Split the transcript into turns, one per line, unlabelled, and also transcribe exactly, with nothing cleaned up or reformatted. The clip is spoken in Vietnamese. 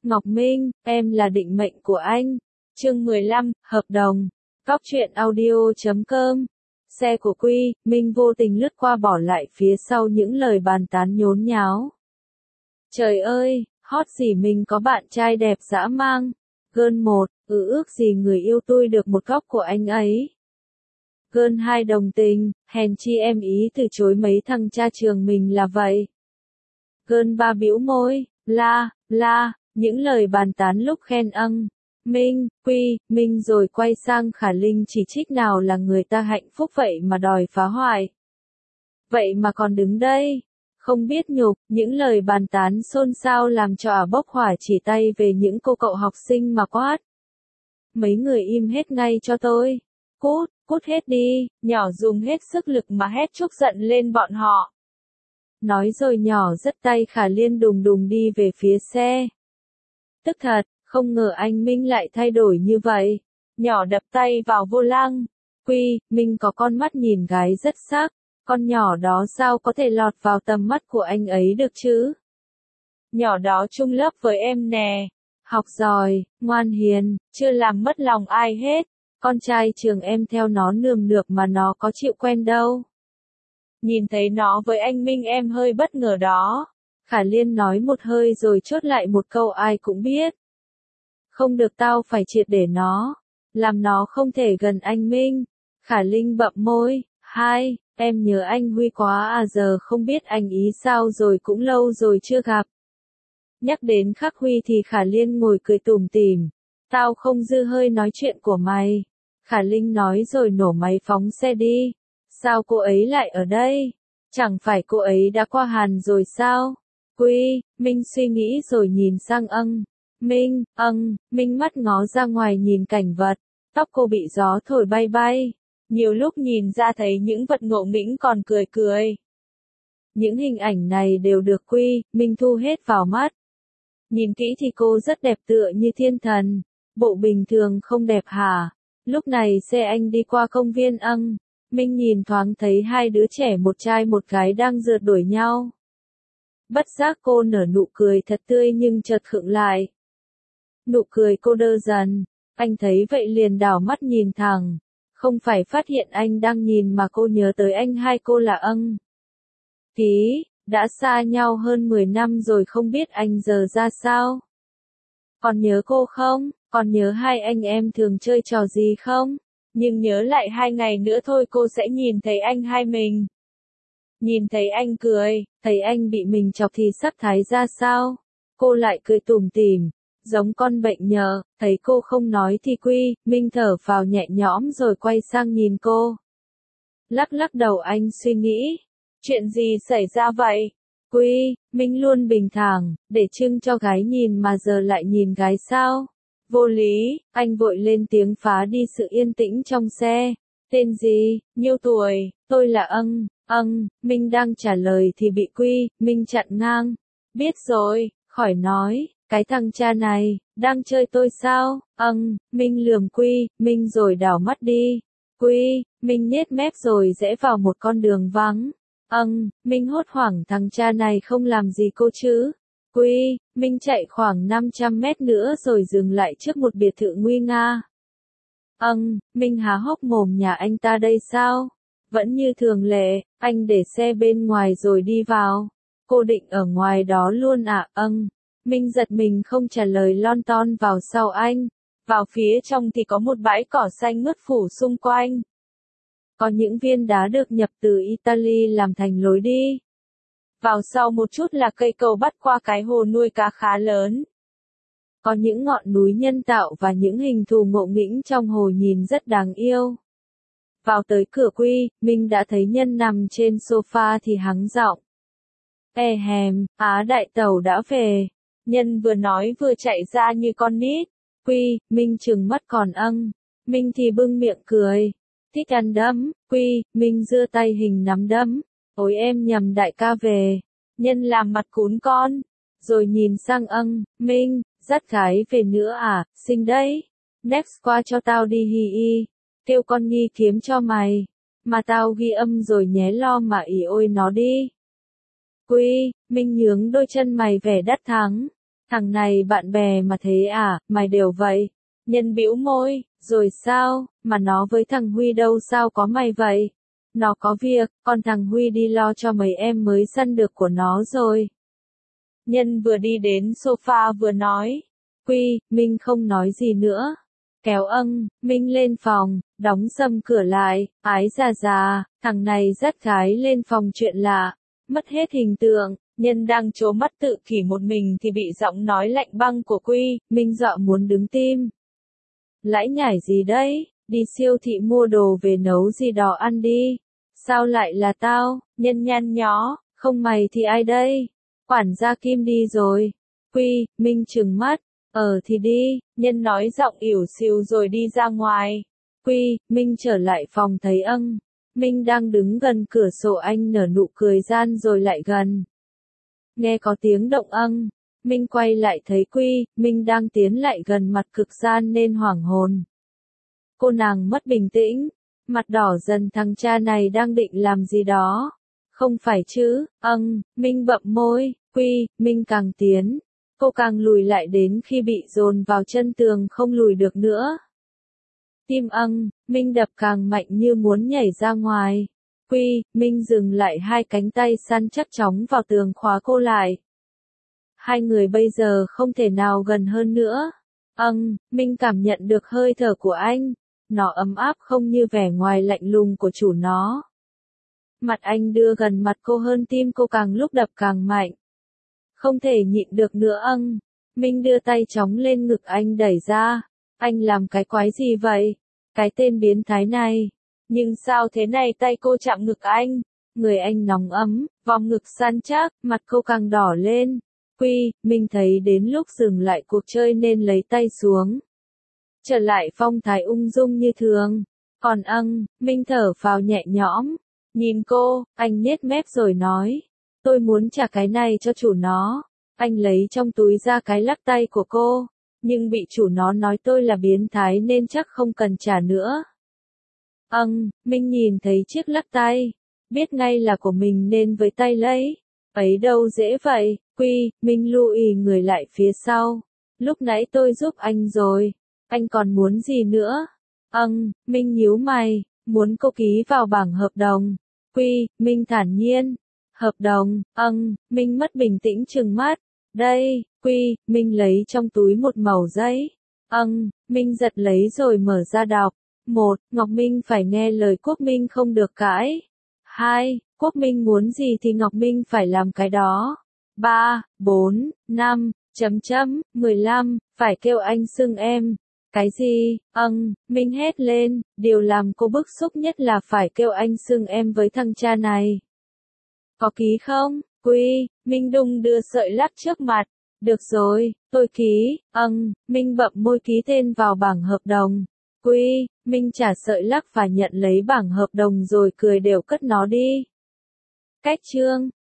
Ngọc Minh, em là định mệnh của anh. Chương mười lăm, hợp đồng. Cóc truyện audio chấm com. Xe của Quy, Minh vô tình lướt qua bỏ lại phía sau những lời bàn tán nhốn nháo. Trời ơi, hot gì mình có bạn trai đẹp dã mang. Gơn một, ừ ước gì người yêu tôi được một góc của anh ấy. Gơn hai đồng tình, hèn chi em ý từ chối mấy thằng cha trường mình là vậy. Gơn ba bĩu môi, la, la, những lời bàn tán lúc khen âng. Minh, Quy, Minh rồi quay sang Khả Linh chỉ trích nào là người ta hạnh phúc vậy mà đòi phá hoại. Vậy mà còn đứng đây, không biết nhục, những lời bàn tán xôn xao làm cho ả bốc hỏa chỉ tay về những cô cậu học sinh mà quát. Mấy người im hết ngay cho tôi. Cút, cút hết đi, nhỏ dùng hết sức lực mà hét trút giận lên bọn họ. Nói rồi nhỏ giật tay Khả Liên đùng đùng đi về phía xe. Tức thật, không ngờ anh Minh lại thay đổi như vậy. Nhỏ đập tay vào vô lăng. Quy, Minh có con mắt nhìn gái rất sắc. Con nhỏ đó sao có thể lọt vào tầm mắt của anh ấy được chứ? Nhỏ đó chung lớp với em nè. Học giỏi, ngoan hiền, chưa làm mất lòng ai hết. Con trai trường em theo nó nườm nượp mà nó có chịu quen đâu. Nhìn thấy nó với anh Minh em hơi bất ngờ đó. Khả Liên nói một hơi rồi chốt lại một câu ai cũng biết. Không được, tao phải triệt để nó. Làm nó không thể gần anh Minh. Khả Linh bậm môi. Hai, em nhớ anh Huy quá à, giờ không biết anh ý sao rồi, cũng lâu rồi chưa gặp. Nhắc đến Khắc Huy thì Khả Liên ngồi cười tủm tỉm. Tao không dư hơi nói chuyện của mày. Khả Linh nói rồi nổ máy phóng xe đi. Sao cô ấy lại ở đây? Chẳng phải cô ấy đã qua Hàn rồi sao? Quy, Minh suy nghĩ rồi nhìn sang âng. Minh, âng, Minh mắt ngó ra ngoài nhìn cảnh vật. Tóc cô bị gió thổi bay bay. Nhiều lúc nhìn ra thấy những vật ngộ nghĩnh còn cười cười. Những hình ảnh này đều được Quy, Minh thu hết vào mắt. Nhìn kỹ thì cô rất đẹp tựa như thiên thần. Bộ bình thường không đẹp hả? Lúc này xe anh đi qua công viên âng. Minh nhìn thoáng thấy hai đứa trẻ một trai một gái đang rượt đuổi nhau. Bất giác cô nở nụ cười thật tươi nhưng chợt khựng lại. Nụ cười cô đơ dần. Anh thấy vậy liền đảo mắt nhìn thẳng. Không phải phát hiện anh đang nhìn mà cô nhớ tới anh hai cô là âng. Ký, đã xa nhau hơn mười năm rồi không biết anh giờ ra sao. Còn nhớ cô không? Còn nhớ hai anh em thường chơi trò gì không? Nhưng nhớ lại hai ngày nữa thôi cô sẽ nhìn thấy anh hai mình. Nhìn thấy anh cười, thấy anh bị mình chọc thì sắc thái ra sao? Cô lại cười tủm tỉm, giống con bệnh nhờ, thấy cô không nói thì Quy, Minh thở vào nhẹ nhõm rồi quay sang nhìn cô. Lắc lắc đầu anh suy nghĩ, chuyện gì xảy ra vậy? Quy, Minh luôn bình thản, để trưng cho gái nhìn mà giờ lại nhìn gái sao? Vô lý, anh vội lên tiếng phá đi sự yên tĩnh trong xe. Tên gì, nhiêu tuổi, tôi là âng, âng, Minh đang trả lời thì bị Quy, Minh chặn ngang. Biết rồi, khỏi nói, cái thằng cha này, đang chơi tôi sao, âng, Minh lườm Quy, Minh rồi đảo mắt đi. Quy, Minh nhếch mép rồi rẽ vào một con đường vắng. Âng, Minh hốt hoảng, thằng cha này không làm gì cô chứ. Quy, Minh chạy khoảng năm trăm mét nữa rồi dừng lại trước một biệt thự nguy nga. Âng, Minh há hốc mồm, nhà anh ta đây sao? Vẫn như thường lệ, anh để xe bên ngoài rồi đi vào. Cô định ở ngoài đó luôn à? Âng, Minh giật mình không trả lời, lon ton vào sau anh. Vào phía trong thì có một bãi cỏ xanh mướt phủ xung quanh. Có những viên đá được nhập từ Italy làm thành lối đi. Vào sau một chút là cây cầu bắt qua cái hồ nuôi cá khá lớn. Có những ngọn núi nhân tạo và những hình thù ngộ nghĩnh trong hồ nhìn rất đáng yêu. Vào tới cửa Quy, Minh đã thấy Nhân nằm trên sofa thì hắng giọng. E hèm, Á đại tẩu đã về. Nhân vừa nói vừa chạy ra như con nít. Quy, Minh trừng mắt còn âng. Minh thì bưng miệng cười. Thích ăn đấm. Quy, Minh giơ tay hình nắm đấm. Ôi em nhầm, đại ca về. Nhân làm mặt cún con. Rồi nhìn sang âng, Minh, dắt gái về nữa à, xinh đấy. Next qua cho tao đi hi hi. Kêu con Nghi kiếm cho mày. Mà tao ghi âm rồi nhé, lo mà ỉ ôi nó đi. Quy, Minh nhướng đôi chân mày vẻ đắc thắng. Thằng này bạn bè mà thế à, mày đều vậy. Nhân bĩu môi, rồi sao, mà nó với thằng Huy đâu sao có mày vậy? Nó có việc, còn thằng Huy đi lo cho mấy em mới săn được của nó rồi. Nhân vừa đi đến sofa vừa nói. Quy, Minh không nói gì nữa. Kéo âng, Minh lên phòng, đóng sầm cửa lại, ái già già, thằng này dắt gái lên phòng chuyện lạ. Mất hết hình tượng, Nhân đang trố mắt tự kỷ một mình thì bị giọng nói lạnh băng của Quy, Minh dọa muốn đứng tim. Lãi nhải gì đấy, đi siêu thị mua đồ về nấu gì đó ăn đi. Sao lại là tao, Nhân nhăn nhó, không mày thì ai đây? Quản gia Kim đi rồi. Quy, Minh trừng mắt, ờ thì đi, Nhân nói giọng ỉu xìu rồi đi ra ngoài. Quy, Minh trở lại phòng thấy âng. Minh đang đứng gần cửa sổ, anh nở nụ cười gian rồi lại gần. Nghe có tiếng động âng. Minh quay lại thấy Quy, Minh đang tiến lại gần mặt cực gian nên hoảng hồn. Cô nàng mất bình tĩnh, mặt đỏ dần, thằng cha này đang định làm gì đó. Không phải chứ, âng, Minh bậm môi, Quy, Minh càng tiến. Cô càng lùi lại đến khi bị dồn vào chân tường không lùi được nữa. Tim âng, Minh đập càng mạnh như muốn nhảy ra ngoài. Quy, Minh dừng lại, hai cánh tay săn chắc chóng vào tường khóa cô lại. Hai người bây giờ không thể nào gần hơn nữa. Âng, Minh cảm nhận được hơi thở của anh. Nó ấm áp không như vẻ ngoài lạnh lùng của chủ nó. Mặt anh đưa gần mặt cô hơn, tim cô càng lúc đập càng mạnh. Không thể nhịn được nữa âng. Minh đưa tay chóng lên ngực anh đẩy ra. Anh làm cái quái gì vậy? Cái tên biến thái này. Nhưng sao thế này, tay cô chạm ngực anh. Người anh nóng ấm, vòng ngực săn chắc, mặt cô càng đỏ lên. Quy, Minh thấy đến lúc dừng lại cuộc chơi nên lấy tay xuống. Trở lại phong thái ung dung như thường. Còn âng, Minh thở phào nhẹ nhõm. Nhìn cô, anh nhếch mép rồi nói. Tôi muốn trả cái này cho chủ nó. Anh lấy trong túi ra cái lắc tay của cô. Nhưng bị chủ nó nói tôi là biến thái nên chắc không cần trả nữa. Âng, Minh nhìn thấy chiếc lắc tay. Biết ngay là của mình nên với tay lấy. Ấy đâu dễ vậy. Quy, Minh lùi người lại phía sau. Lúc nãy tôi giúp anh rồi. Anh còn muốn gì nữa? Âng, Minh nhíu mày. Muốn cô ký vào bảng hợp đồng. Quy, Minh thản nhiên. Hợp đồng, âng, Minh mất bình tĩnh trừng mắt. Đây, Quy, Minh lấy trong túi một mẩu giấy. Âng, Minh giật lấy rồi mở ra đọc. Một, Ngọc Minh phải nghe lời Quốc Minh không được cãi. Hai, Quốc Minh muốn gì thì Ngọc Minh phải làm cái đó. Ba, bốn, năm, chấm chấm, mười lăm, phải kêu anh xưng em. Cái gì? Âng, Minh hét lên, điều làm cô bức xúc nhất là phải kêu anh xưng em với thằng cha này. Có ký không? Quy, Minh đung đưa sợi lắc trước mặt. Được rồi, tôi ký. Âng, Minh bậm môi ký tên vào bảng hợp đồng. Quy, Minh trả sợi lắc và nhận lấy bảng hợp đồng rồi cười đều cất nó đi. Cách chương